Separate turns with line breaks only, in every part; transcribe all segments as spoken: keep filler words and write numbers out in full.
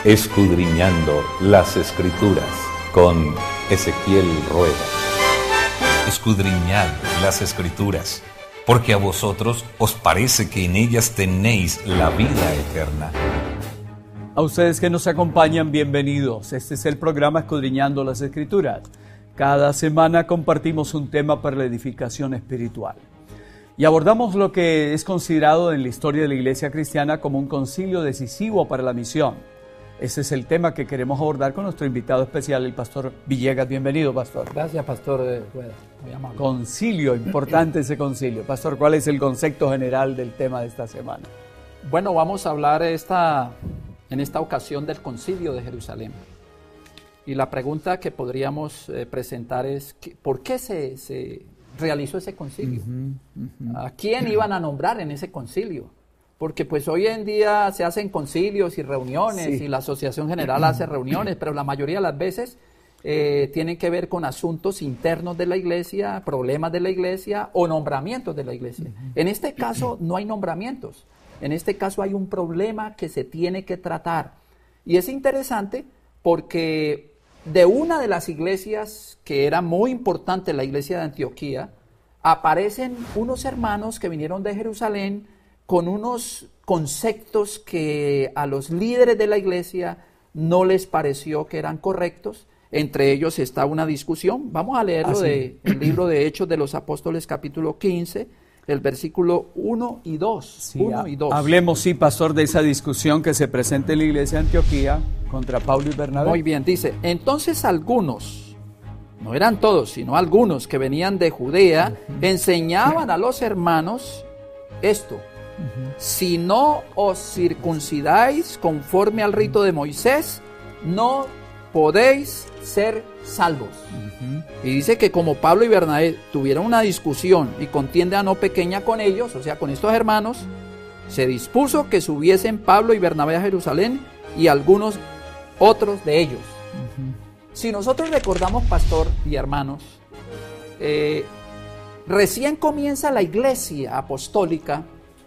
Escudriñando las Escrituras con Ezequiel Rueda. Escudriñad las Escrituras, porque a vosotros os parece que en ellas tenéis la vida eterna.
A ustedes que nos acompañan, bienvenidos. Este es el programa Escudriñando las Escrituras. Cada semana compartimos un tema para la edificación espiritual. Y abordamos lo que es considerado en la historia de la Iglesia cristiana como un concilio decisivo para la misión. Ese es el tema que queremos abordar con nuestro invitado especial, el pastor Villegas. Bienvenido, pastor.
Gracias, pastor Rueda. Muy amable.
Concilio, importante ese concilio. Pastor, ¿cuál es el concepto general del tema de esta semana?
Bueno, vamos a hablar esta, en esta ocasión del concilio de Jerusalén. Y la pregunta que podríamos eh, presentar es, ¿por qué se, se realizó ese concilio? Uh-huh, uh-huh. ¿A quién iban a nombrar en ese concilio? Porque pues hoy en día se hacen concilios y reuniones, sí, y la Asociación General hace reuniones, pero la mayoría de las veces eh, tienen que ver con asuntos internos de la iglesia, problemas de la iglesia o nombramientos de la iglesia. Uh-huh. En este caso no hay nombramientos, en este caso hay un problema que se tiene que tratar. Y es interesante porque de una de las iglesias que era muy importante, la iglesia de Antioquía, aparecen unos hermanos que vinieron de Jerusalén con unos conceptos que a los líderes de la iglesia no les pareció que eran correctos. Entre ellos está una discusión. Vamos a leerlo del de, libro de Hechos de los Apóstoles, capítulo quince, el versículo uno y dos.
Sí,
uno y dos.
Hablemos, sí, pastor, de esa discusión que se presenta en la iglesia de Antioquía contra Pablo y Bernabé.
Muy bien, dice, entonces algunos, no eran todos, sino algunos que venían de Judea, uh-huh, enseñaban a los hermanos esto. Uh-huh. Si no os circuncidáis conforme al rito de Moisés, no podéis ser salvos. Uh-huh. Y dice que como Pablo y Bernabé tuvieron una discusión y contienda no pequeña con ellos, o sea, con estos hermanos, se dispuso que subiesen Pablo y Bernabé a Jerusalén y algunos otros de ellos. Uh-huh. Si nosotros recordamos, pastor y hermanos, eh, recién comienza la iglesia apostólica.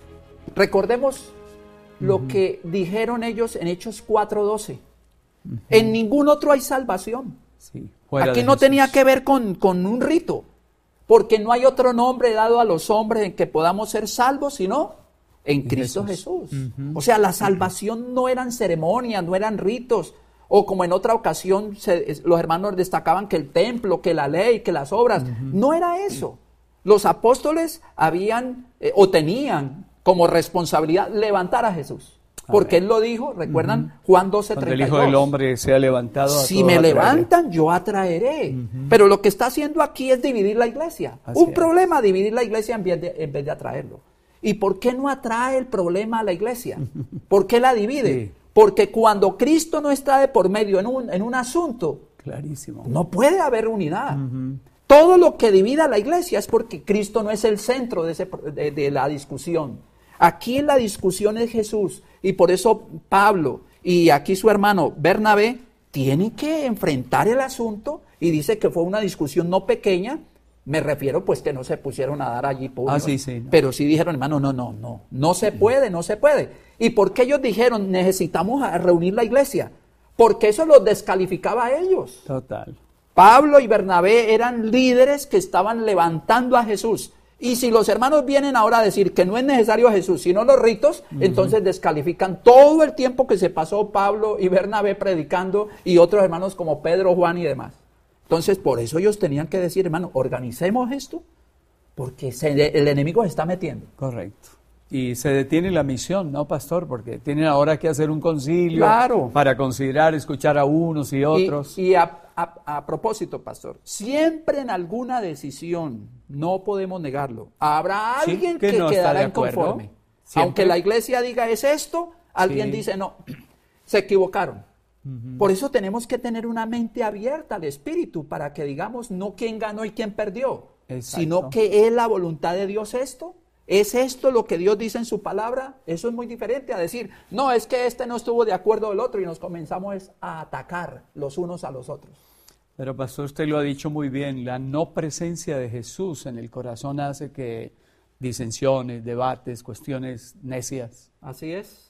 Recordemos lo uh-huh. que dijeron ellos en Hechos cuatro doce. Uh-huh. En ningún otro hay salvación.
Sí,
aquí no Jesús. Tenía que ver con, con un rito, porque no hay otro nombre dado a los hombres en que podamos ser salvos, sino en Cristo Jesús. Jesús. Uh-huh. O sea, la salvación no eran ceremonias, no eran ritos, o como en otra ocasión se, los hermanos destacaban que el templo, que la ley, que las obras. Uh-huh. No era eso. Los apóstoles habían eh, o tenían como responsabilidad levantar a Jesús. Porque él lo dijo, ¿recuerdan? Uh-huh. Juan doce treinta y dos.
Cuando el Hijo del Hombre sea levantado, a
si me levantan, yo atraeré. Uh-huh. Pero lo que está haciendo aquí es dividir la iglesia. Así Un es. problema, dividir la iglesia en vez, de, en vez de atraerlo. ¿Y por qué no atrae el problema a la iglesia? ¿Por qué la divide? Sí. Porque cuando Cristo no está de por medio en un, en un asunto,
clarísimo,
no puede haber unidad. Uh-huh. Todo lo que divida a la iglesia es porque Cristo no es el centro de, ese, de, de la discusión. Aquí la discusión es Jesús, y por eso Pablo y aquí su hermano Bernabé tienen que enfrentar el asunto, y dice que fue una discusión no pequeña. Me refiero pues que no se pusieron a dar allí puños,
ah, sí, sí, no.
pero sí dijeron, hermano, no, no, no, no se puede, no se puede. ¿Y por qué ellos dijeron, necesitamos reunir la iglesia? Porque eso los descalificaba a ellos.
Total.
Pablo y Bernabé eran líderes que estaban levantando a Jesús. Y si los hermanos vienen ahora a decir que no es necesario a Jesús, sino los ritos, uh-huh. entonces descalifican todo el tiempo que se pasó Pablo y Bernabé predicando y otros hermanos como Pedro, Juan y demás. Entonces, por eso ellos tenían que decir, hermano, organicemos esto, porque se, el enemigo se está metiendo.
Correcto. Y se detiene la misión, ¿no, pastor? Porque tienen ahora que hacer un concilio,
claro,
para considerar, escuchar a unos y otros.
Y, y a, a, a propósito, pastor, siempre en alguna decisión, no podemos negarlo, habrá alguien sí, que, que no quedará inconforme. Aunque la iglesia diga es esto, alguien sí. dice no, se equivocaron. Uh-huh. Por eso tenemos que tener una mente abierta al Espíritu para que digamos no quién ganó y quién perdió, exacto, sino que es la voluntad de Dios esto. ¿Es esto lo que Dios dice en su palabra? Eso es muy diferente a decir, no, es que este no estuvo de acuerdo del otro y nos comenzamos a atacar los unos a los otros.
Pero pastor, usted lo ha dicho muy bien, la no presencia de Jesús en el corazón hace que disensiones, debates, cuestiones necias.
Así es.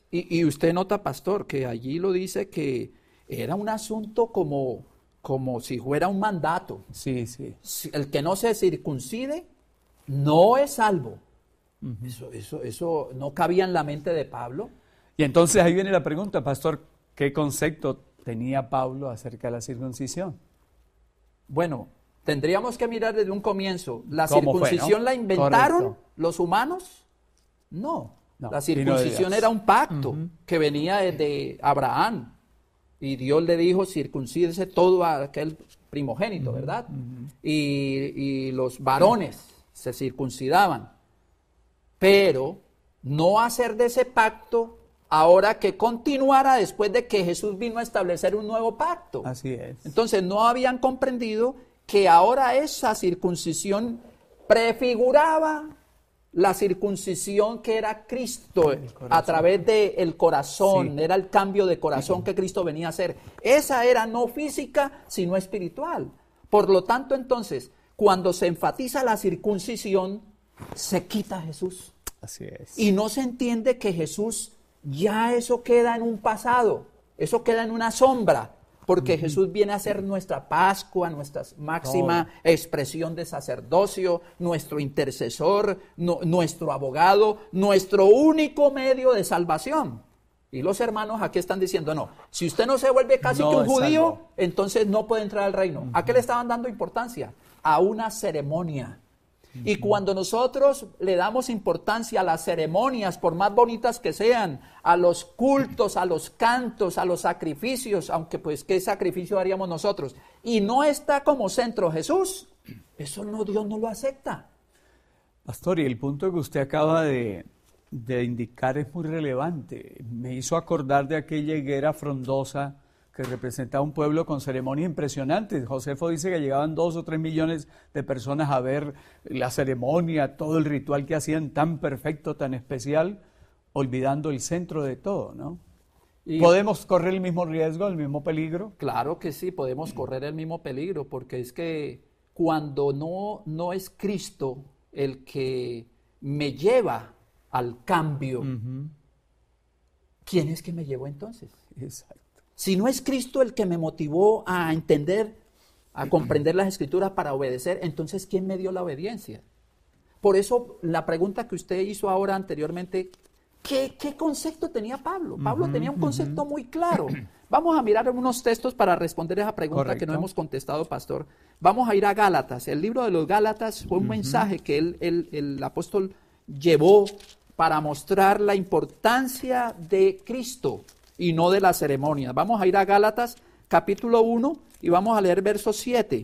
Y, y usted nota, pastor, que allí lo dice que era un asunto como, como si fuera un mandato.
Sí, sí.
El que no se circuncide no es salvo. Uh-huh. Eso, eso, eso no cabía en la mente de Pablo.
Y entonces ahí viene la pregunta, pastor, ¿qué concepto tenía Pablo acerca de la circuncisión?
Bueno, tendríamos que mirar desde un comienzo. ¿La
¿Cómo
circuncisión
fue, no?
la inventaron
Correcto.
los humanos? No.
No,
la circuncisión era un pacto uh-huh. que venía desde Abraham. Y Dios le dijo, circuncídese todo a aquel primogénito, uh-huh. ¿verdad? Uh-huh. Y, y los varones uh-huh. se circuncidaban. Pero no hacer de ese pacto ahora que continuara después de que Jesús vino a establecer un nuevo pacto.
Así es.
Entonces no habían comprendido que ahora esa circuncisión prefiguraba la circuncisión que era Cristo a través del corazón, sí. Era el cambio de corazón que Cristo venía a hacer. Esa era no física, sino espiritual. Por lo tanto, entonces, cuando se enfatiza la circuncisión, se quita a Jesús.
Así es.
Y no se entiende que Jesús, ya eso queda en un pasado, eso queda en una sombra. Porque uh-huh. Jesús viene a ser nuestra Pascua, nuestra máxima oh. expresión de sacerdocio, nuestro intercesor, no, nuestro abogado, nuestro único medio de salvación. Y los hermanos aquí están diciendo, no, si usted no se vuelve casi no, que un judío, salvo. Entonces no puede entrar al reino. Uh-huh. ¿A qué le estaban dando importancia? A una ceremonia. Y cuando nosotros le damos importancia a las ceremonias, por más bonitas que sean, a los cultos, a los cantos, a los sacrificios, aunque pues qué sacrificio haríamos nosotros, y no está como centro Jesús, eso no, Dios no lo acepta.
Pastor, y el punto que usted acaba de, de indicar es muy relevante. Me hizo acordar de aquella higuera frondosa que representaba un pueblo con ceremonias impresionantes. Josefo dice que llegaban dos o tres millones de personas a ver la ceremonia, todo el ritual que hacían tan perfecto, tan especial, olvidando el centro de todo, ¿no? Y ¿podemos correr el mismo riesgo, el mismo peligro?
Claro que sí, podemos correr el mismo peligro, porque es que cuando no, no es Cristo el que me lleva al cambio, uh-huh. ¿quién es que me llevó entonces?
Exacto.
Si no es Cristo el que me motivó a entender, a comprender las Escrituras para obedecer, entonces ¿quién me dio la obediencia? Por eso la pregunta que usted hizo ahora anteriormente, ¿qué, qué concepto tenía Pablo? Pablo uh-huh, tenía un concepto uh-huh. muy claro. Vamos a mirar unos textos para responder esa pregunta Correcto. Que no hemos contestado, pastor. Vamos a ir a Gálatas. El libro de los Gálatas fue un uh-huh. mensaje que él, él, el apóstol llevó para mostrar la importancia de Cristo y no de la ceremonia. Vamos a ir a Gálatas capítulo uno y vamos a leer verso siete.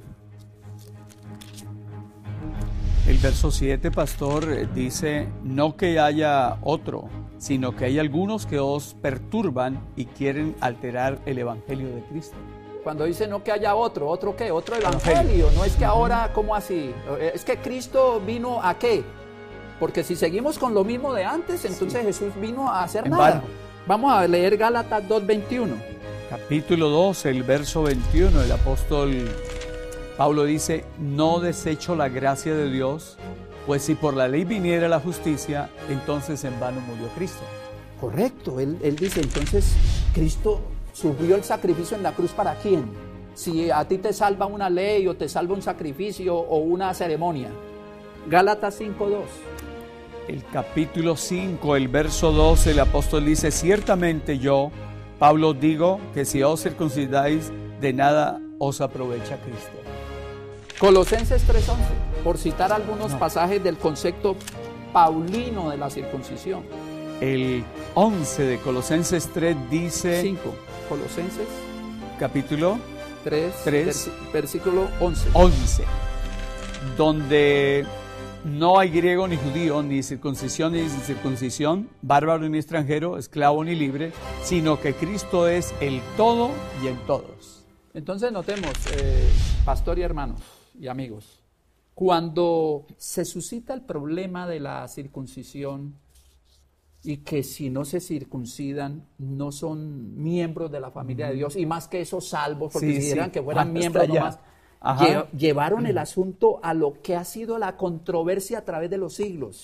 El verso siete, pastor, dice, no que haya otro, sino que hay algunos que os perturban y quieren alterar el evangelio de Cristo.
Cuando dice no que haya otro, ¿otro qué? Otro evangelio. evangelio. No es que ahora, ¿cómo así? Es que Cristo vino ¿a qué? Porque si seguimos con lo mismo de antes, entonces sí. Jesús vino a hacer en nada. Vano. Vamos a leer Gálatas dos veintiuno.
Capítulo dos, el verso veintiuno, el apóstol Pablo dice, no desecho la gracia de Dios, pues si por la ley viniera la justicia, entonces en vano murió Cristo.
Correcto, él, él dice, entonces Cristo sufrió el sacrificio en la cruz ¿para quién? Si a ti te salva una ley o te salva un sacrificio o una ceremonia. Gálatas cinco dos.
El capítulo cinco, el verso doce, el apóstol dice, ciertamente yo, Pablo, digo que si os circuncidáis, de nada os aprovecha Cristo.
Colosenses tres once, por citar algunos no. pasajes del concepto paulino de la circuncisión.
El once de Colosenses tres dice...
cinco, Colosenses.
Capítulo
tres, vers- versículo once.
once, donde... no hay griego ni judío, ni circuncisión ni incircuncisión, bárbaro ni extranjero, esclavo ni libre, sino que Cristo es el todo y en todos.
Entonces notemos, eh, pastor y hermanos y amigos, cuando se suscita el problema de la circuncisión y que si no se circuncidan no son miembros de la familia mm. de Dios, y más que eso salvos, porque
sí,
si eran
sí.
que fueran
Hasta
miembros
allá.
nomás. Ajá. Llevaron el asunto a lo que ha sido la controversia a través de los siglos.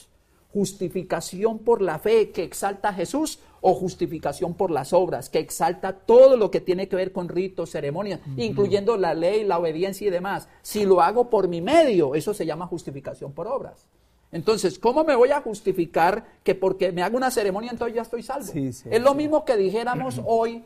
¿Justificación por la fe que exalta a Jesús o justificación por las obras que exalta todo lo que tiene que ver con ritos, ceremonias, uh-huh. incluyendo la ley, la obediencia y demás? Si lo hago por mi medio, eso se llama justificación por obras. Entonces, ¿cómo me voy a justificar que porque me hago una ceremonia entonces ya estoy salvo? Sí, sí, es lo sí. mismo que dijéramos uh-huh. hoy,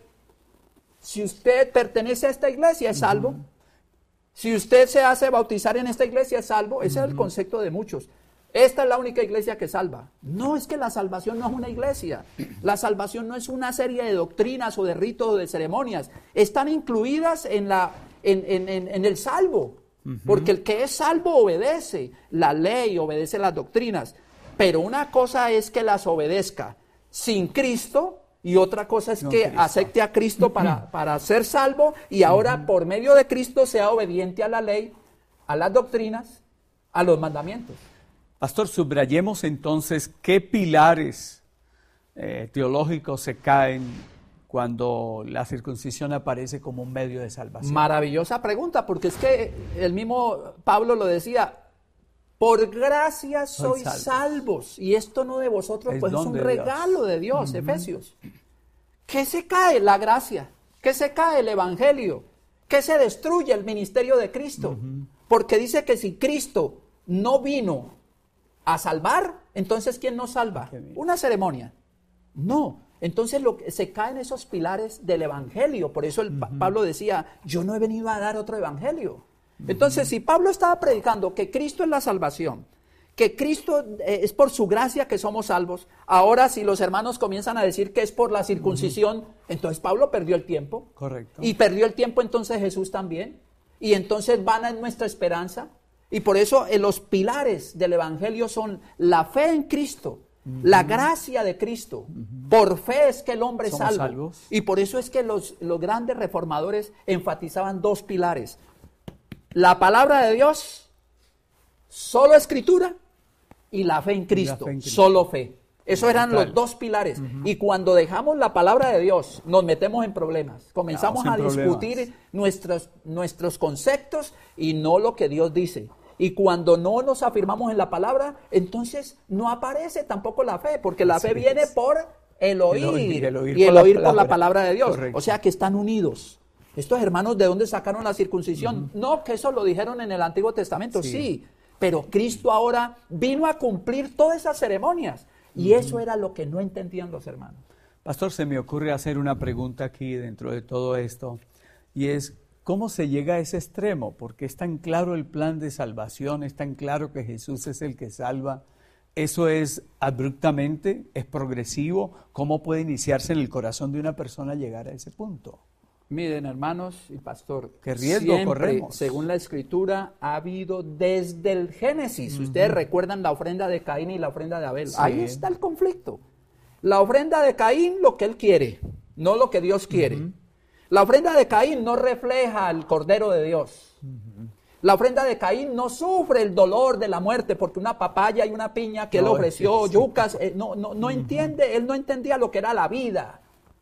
si usted pertenece a esta iglesia es salvo, uh-huh. si usted se hace bautizar en esta iglesia es salvo, ese uh-huh. es el concepto de muchos. Esta es la única iglesia que salva. No, es que la salvación no es una iglesia. La salvación no es una serie de doctrinas o de ritos o de ceremonias. Están incluidas en, la, en, en, en, en el salvo. Uh-huh. Porque el que es salvo obedece la ley, obedece las doctrinas. Pero una cosa es que las obedezca sin Cristo y otra cosa es no, que Cristo. acepte a Cristo para, para ser salvo y ahora uh-huh. por medio de Cristo sea obediente a la ley, a las doctrinas, a los mandamientos.
Pastor, subrayemos entonces qué pilares eh, teológicos se caen cuando la circuncisión aparece como un medio de salvación.
Maravillosa pregunta, porque es que el mismo Pablo lo decía, por gracia sois salvos. salvos, y esto no de vosotros, es pues es un regalo de Dios, de Dios uh-huh. Efesios. ¿Qué se cae? La gracia. ¿Qué se cae? El evangelio. ¿Qué se destruye? El ministerio de Cristo. Uh-huh. Porque dice que si Cristo no vino a salvar, entonces ¿quién nos salva? ¿Una ceremonia? No. Entonces lo que se caen esos pilares del evangelio. Por eso el uh-huh. Pablo decía, yo no he venido a dar otro evangelio. Uh-huh. Entonces, si Pablo estaba predicando que Cristo es la salvación, que Cristo eh, es por su gracia que somos salvos, ahora si los hermanos comienzan a decir que es por la circuncisión, uh-huh. entonces Pablo perdió el tiempo.
Correcto.
Y perdió el tiempo entonces Jesús también. Y entonces vana es nuestra esperanza. Y por eso eh, los pilares del evangelio son la fe en Cristo, uh-huh. la gracia de Cristo. Uh-huh. Por fe es que el hombre es salvo. Salvos. Y por eso es que los, los grandes reformadores enfatizaban dos pilares. La palabra de Dios, solo escritura, y la fe en Cristo, fe en Cristo. solo fe. Esos eran claro. los dos pilares. Uh-huh. Y cuando dejamos la palabra de Dios, nos metemos en problemas. Comenzamos a discutir problemas. nuestros, nuestros conceptos y no lo que Dios dice. Y cuando no nos afirmamos en la palabra, entonces no aparece tampoco la fe, porque la Así fe es. viene por el oír, el oír, el oír y el oír por la palabra de Dios. Correcto. O sea que están unidos. Estos hermanos, ¿de dónde sacaron la circuncisión? Uh-huh. No, que eso lo dijeron en el Antiguo Testamento, sí. sí. Pero Cristo ahora vino a cumplir todas esas ceremonias. Y uh-huh. eso era lo que no entendían los hermanos.
Pastor, se me ocurre hacer una pregunta aquí dentro de todo esto. Y es, ¿cómo se llega a ese extremo? Porque es tan claro el plan de salvación, es tan claro que Jesús es el que salva. ¿Eso es abruptamente? ¿Es progresivo? ¿Cómo puede iniciarse en el corazón de una persona llegar a ese punto?
Miren, hermanos y pastor,
¿qué riesgo
siempre,
corremos?
Según la Escritura, ha habido desde el Génesis. Uh-huh. Ustedes recuerdan la ofrenda de Caín y la ofrenda de Abel. Sí. Ahí está el conflicto. La ofrenda de Caín, lo que él quiere, no lo que Dios quiere. Uh-huh. La ofrenda de Caín no refleja al Cordero de Dios. Uh-huh. La ofrenda de Caín no sufre el dolor de la muerte porque una papaya y una piña que no, él ofreció, sí, yucas, eh, no, no, no uh-huh. entiende, él no entendía lo que era la vida.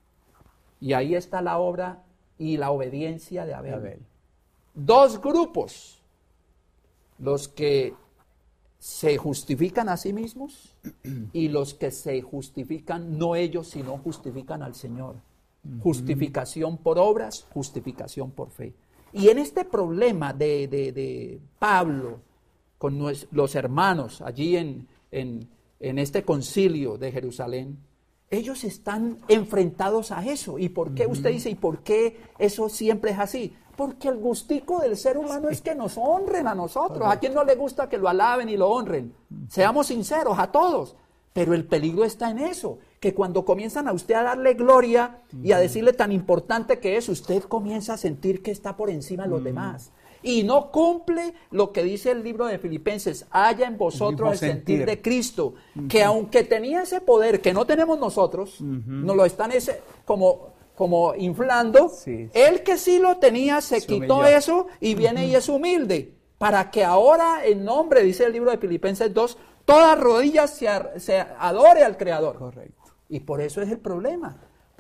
Y ahí está la obra y la obediencia de Abel. Abel. Dos grupos, los que se justifican a sí mismos y los que se justifican, no ellos, sino justifican al Señor. Uh-huh. Justificación por obras, justificación por fe. Y en este problema de, de, de Pablo con los hermanos allí en, en, en este concilio de Jerusalén, ellos están enfrentados a eso. ¿Y por qué? Uh-huh. Usted dice, ¿y por qué eso siempre es así? Porque el gustico del ser humano sí. es que nos honren a nosotros. Correcto. ¿A quién no le gusta que lo alaben y lo honren? Uh-huh. Seamos sinceros, a todos. Pero el peligro está en eso, que cuando comienzan a usted a darle gloria uh-huh. y a decirle tan importante que es, usted comienza a sentir que está por encima de los uh-huh. demás. Y no cumple lo que dice el libro de Filipenses, haya en vosotros el, el sentir. sentir de Cristo, uh-huh. que aunque tenía ese poder que no tenemos nosotros, uh-huh. nos lo están ese, como, como inflando, sí, sí. él que sí lo tenía se, se quitó humilló. eso y viene uh-huh. y es humilde, para que ahora en nombre, dice el libro de Filipenses dos, toda rodilla se, se adore al Creador.
Correcto.
Y por eso es el problema.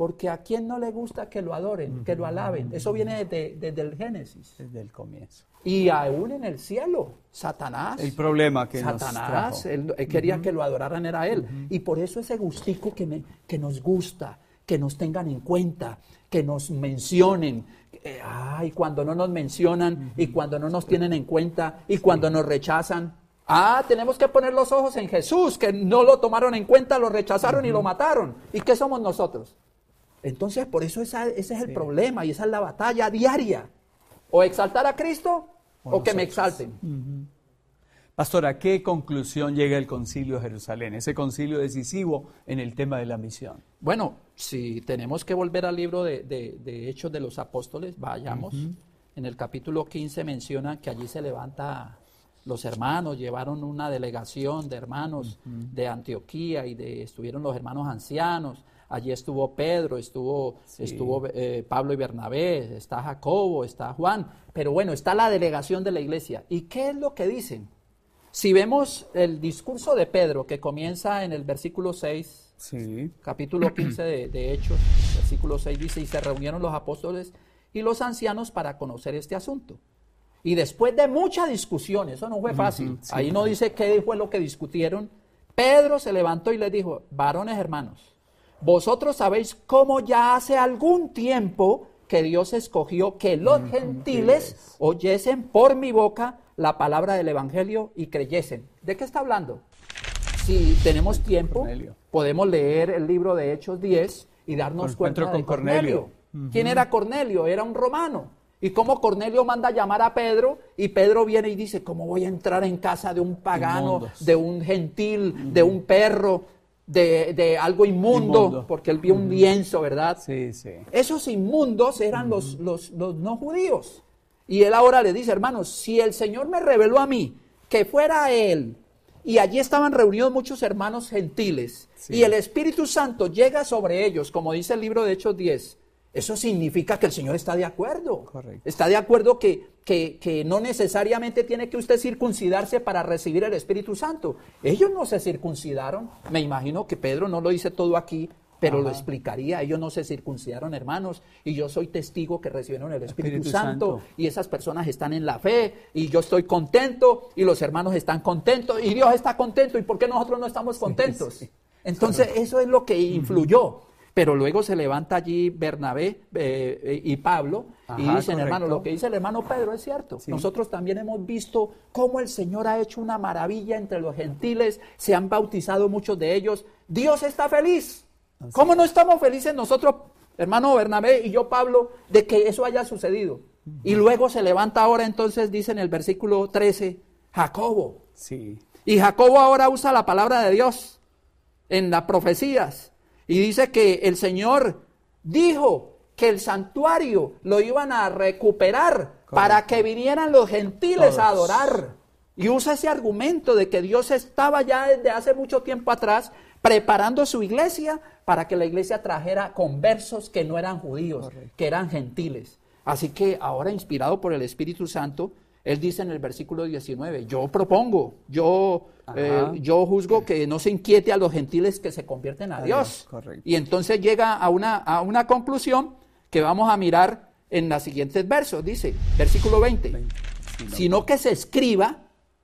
Porque a quién no le gusta que lo adoren, uh-huh. que lo alaben. Eso viene desde, desde el Génesis.
Desde el comienzo.
Y aún en el cielo, Satanás.
El problema que
Satanás,
nos
él, él quería
uh-huh.
que lo adoraran era él.
Uh-huh.
Y por eso ese gustico que, me, que nos gusta, que nos tengan en cuenta, que nos mencionen. Eh, ay, cuando no nos mencionan uh-huh. y cuando no nos tienen en cuenta y sí. cuando nos rechazan. Ah, tenemos que poner los ojos en Jesús, que no lo tomaron en cuenta, lo rechazaron uh-huh. y lo mataron. ¿Y qué somos nosotros? Entonces, por eso esa, ese es el sí. problema y esa es la batalla diaria. O exaltar a Cristo o, o que me exalten.
Uh-huh. Pastor, ¿a qué conclusión llega el Concilio de Jerusalén? Ese concilio decisivo en el tema de la misión.
Bueno, si tenemos que volver al libro de, de, de Hechos de los Apóstoles, vayamos. Uh-huh. En el capítulo quince menciona que allí se levanta los hermanos, llevaron una delegación de hermanos uh-huh. de Antioquía y de, estuvieron los hermanos ancianos. Allí estuvo Pedro, estuvo, sí. estuvo eh, Pablo y Bernabé, está Jacobo, está Juan. Pero bueno, está la delegación de la iglesia. ¿Y qué es lo que dicen? Si vemos el discurso de Pedro, que comienza en el versículo seis, sí. capítulo quince de, de Hechos, versículo seis dice, y se reunieron los apóstoles y los ancianos para conocer este asunto. Y después de mucha discusión, eso no fue fácil, uh-huh, sí. ahí no dice qué fue lo que discutieron, Pedro se levantó y les dijo, varones hermanos, vosotros sabéis cómo ya hace algún tiempo que Dios escogió que los uh-huh, gentiles oyesen por mi boca la palabra del evangelio y creyesen. ¿De qué está hablando? Si tenemos tiempo, Cornelio. Podemos leer el libro de Hechos diez y darnos cuenta de Cornelio. Uh-huh. ¿Quién era Cornelio? Era un romano. Y cómo Cornelio manda a llamar a Pedro y Pedro viene y dice, ¿cómo voy a entrar en casa de un pagano, Inmundos. de un gentil, uh-huh. de un perro? De, de algo inmundo, inmundo, porque él vio uh-huh. un lienzo, ¿verdad?
Sí, sí.
Esos inmundos eran uh-huh. los, los, los no judíos. Y él ahora le dice, hermanos, si el Señor me reveló a mí que fuera él, y allí estaban reunidos muchos hermanos gentiles, sí. y el Espíritu Santo llega sobre ellos, como dice el libro de Hechos diez, eso significa que el Señor está de acuerdo. Correcto. Está de acuerdo que, que, que no necesariamente tiene que usted circuncidarse para recibir el Espíritu Santo. Ellos no se circuncidaron. Me imagino que Pedro no lo dice todo aquí, pero Ajá. lo explicaría. Ellos no se circuncidaron, hermanos, y yo soy testigo que recibieron el Espíritu, Espíritu Santo, Santo, y esas personas están en la fe, y yo estoy contento, y los hermanos están contentos, y Dios está contento, ¿y por qué nosotros no estamos contentos? Sí, sí. Entonces, eso es lo que influyó. Pero luego se levanta allí Bernabé eh, y Pablo Ajá, y dicen, correcto. hermano, lo que dice el hermano Pedro es cierto. Sí. Nosotros también hemos visto cómo el Señor ha hecho una maravilla entre los gentiles, se han bautizado muchos de ellos. Dios está feliz. Así ¿Cómo es. no estamos felices nosotros, hermano Bernabé y yo, Pablo, de que eso haya sucedido? Uh-huh. Y luego se levanta ahora entonces, dice en el versículo trece, Jacobo.
Sí.
Y Jacobo ahora usa la palabra de Dios en las profecías. Y dice que el Señor dijo que el santuario lo iban a recuperar Correcto. para que vinieran los gentiles Todos. a adorar. Y usa ese argumento de que Dios estaba ya desde hace mucho tiempo atrás preparando su iglesia para que la iglesia trajera conversos que no eran judíos, Correcto. que eran gentiles. Así que ahora, inspirado por el Espíritu Santo, él dice en el versículo diecinueve, yo propongo, yo, eh, yo juzgo que no se inquiete a los gentiles que se convierten a, a Dios. Dios. Y entonces llega a una, a una conclusión que vamos a mirar en los siguientes versos. Dice, versículo veinte, veinte. Sí, no. sino que se escriba,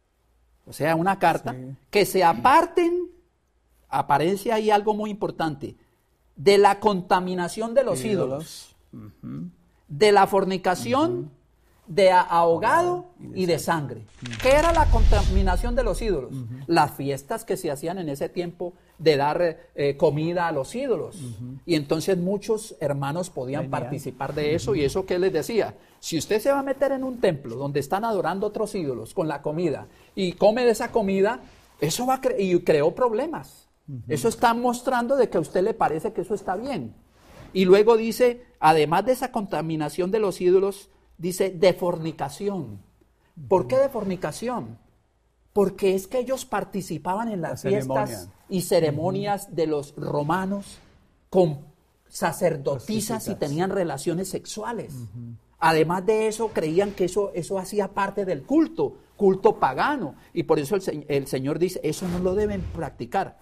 o sea, una carta, sí. que se aparten, aparece ahí algo muy importante, de la contaminación de los ídolos, ídolos. Uh-huh. de la fornicación, uh-huh. de ahogado y de sangre. Uh-huh. ¿Qué era la contaminación de los ídolos? Uh-huh. Las fiestas que se hacían en ese tiempo de dar eh, comida a los ídolos. Uh-huh. Y entonces muchos hermanos podían Venían. participar de eso. Uh-huh. Y eso que les decía, si usted se va a meter en un templo donde están adorando otros ídolos con la comida y come de esa comida, eso va a cre- y creó problemas. Uh-huh. Eso está mostrando de que a usted le parece que eso está bien. Y luego dice, además de esa contaminación de los ídolos, dice de fornicación. ¿Por qué de fornicación? Porque es que ellos participaban en las La fiestas ceremonia. y ceremonias uh-huh. de los romanos con sacerdotisas y tenían relaciones sexuales. Uh-huh. Además de eso, creían que eso, eso hacía parte del culto, culto pagano. Y por eso el, el Señor dice, eso no lo deben practicar.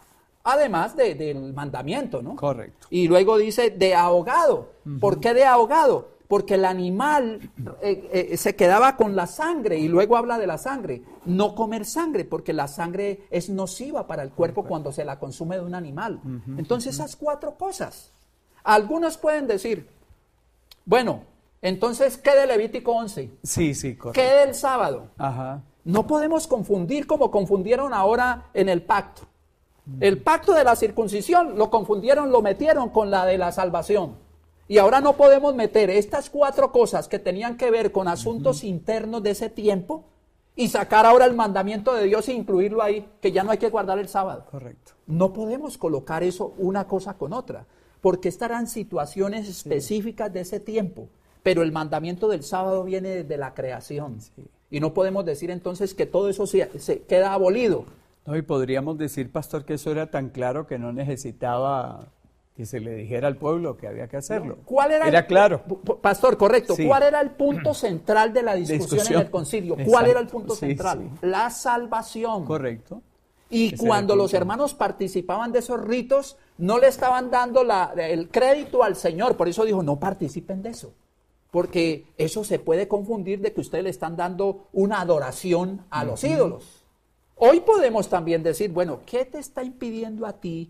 además de, del mandamiento, ¿no?
Correcto.
Y luego dice de ahogado. Uh-huh. ¿Por qué de ahogado? Porque el animal eh, eh, se quedaba con la sangre, y luego habla de la sangre. No comer sangre, porque la sangre es nociva para el cuerpo cuando se la consume de un animal. Uh-huh. Entonces, esas cuatro cosas. Algunos pueden decir, bueno, entonces, ¿qué de Levítico once?
Sí, sí, correcto.
¿Qué del sábado?
Ajá.
No podemos confundir como confundieron ahora en el pacto. El pacto de la circuncisión lo confundieron, lo metieron con la de la salvación. Y ahora no podemos meter estas cuatro cosas que tenían que ver con asuntos uh-huh. internos de ese tiempo y sacar ahora el mandamiento de Dios e incluirlo ahí, que ya no hay que guardar el sábado.
Correcto.
No podemos colocar eso una cosa con otra, porque estarán situaciones específicas sí. de ese tiempo. Pero el mandamiento del sábado viene desde la creación. Sí. Y no podemos decir entonces que todo eso se, se queda abolido.
No, y podríamos decir, pastor, que eso era tan claro que no necesitaba que se le dijera al pueblo que había que hacerlo.
¿Cuál era?
Era
el,
claro.
Pastor, correcto.
Sí.
¿Cuál era el punto central de la discusión, discusión. en el concilio? ¿Cuál Exacto. era el punto
sí,
central?
Sí.
La salvación.
Correcto.
Y Ese cuando los hermanos participaban de esos ritos, no le estaban dando la, el crédito al Señor. Por eso dijo, no participen de eso. Porque eso se puede confundir de que ustedes le están dando una adoración a los uh-huh. ídolos. Hoy podemos también decir, bueno, ¿qué te está impidiendo a ti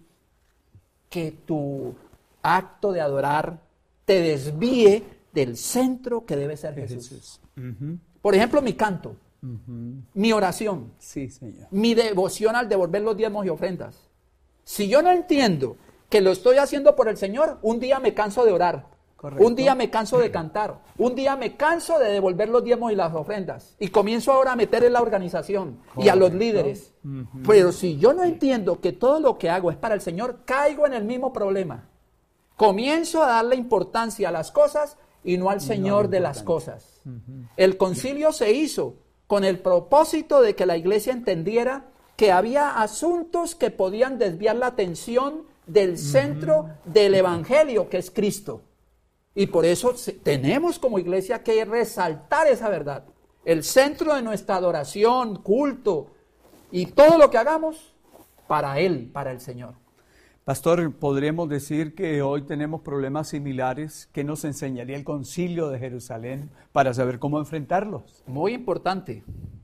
que tu acto de adorar te desvíe del centro que debe ser Jesús? Jesús. Uh-huh. Por ejemplo, mi canto, uh-huh. mi oración,
sí, señor.
mi devoción al devolver los diezmos y ofrendas. Si yo no entiendo que lo estoy haciendo por el Señor, un día me canso de orar. Correcto. Un día me canso de cantar, un día me canso de devolver los diezmos y las ofrendas y comienzo ahora a meter en la organización Correcto. y a los líderes. Uh-huh. Pero si yo no entiendo que todo lo que hago es para el Señor, caigo en el mismo problema. Comienzo a darle importancia a las cosas y no al Señor no de las cosas. Uh-huh. El concilio se hizo con el propósito de que la iglesia entendiera que había asuntos que podían desviar la atención del centro uh-huh. del evangelio, que es Cristo. Y por eso tenemos como iglesia que resaltar esa verdad. El centro de nuestra adoración, culto y todo lo que hagamos para Él, para el Señor.
Pastor, podríamos decir que hoy tenemos problemas similares. ¿Qué nos enseñaría el Concilio de Jerusalén para saber cómo enfrentarlos?
Muy importante.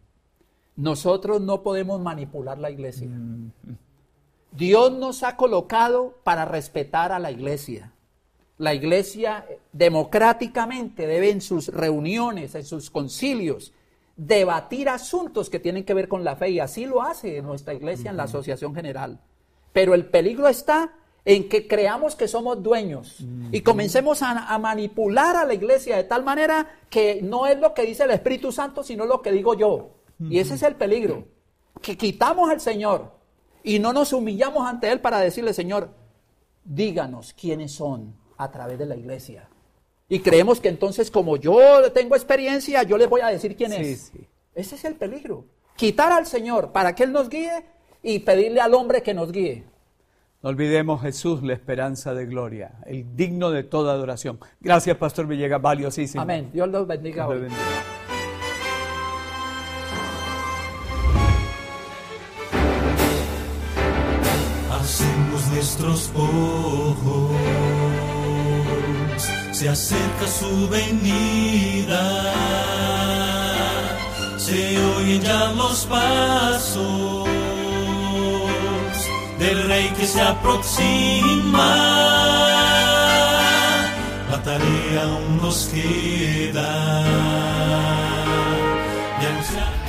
Nosotros no podemos manipular la iglesia. Mm. Dios nos ha colocado para respetar a la iglesia. La iglesia democráticamente debe en sus reuniones, en sus concilios, debatir asuntos que tienen que ver con la fe, y así lo hace nuestra iglesia en la Asociación General. Pero el peligro está en que creamos que somos dueños y comencemos a, a manipular a la iglesia de tal manera que no es lo que dice el Espíritu Santo, sino lo que digo yo. Y ese es el peligro, que quitamos al Señor y no nos humillamos ante Él para decirle, Señor, díganos quiénes son a través de la iglesia. Y creemos que entonces, como yo tengo experiencia, yo les voy a decir quién
sí,
es.
Sí.
Ese es el peligro. Quitar al Señor para que Él nos guíe y pedirle al hombre que nos guíe.
No olvidemos Jesús, la esperanza de gloria, el digno de toda adoración. Gracias, Pastor Villegas, valiosísimo.
Amén. Dios los bendiga.
Dios los bendiga.
Hacemos nuestros ojos, se acerca su venida, se oyen ya los pasos del Rey que se aproxima. La tarea aún nos queda de anunciar.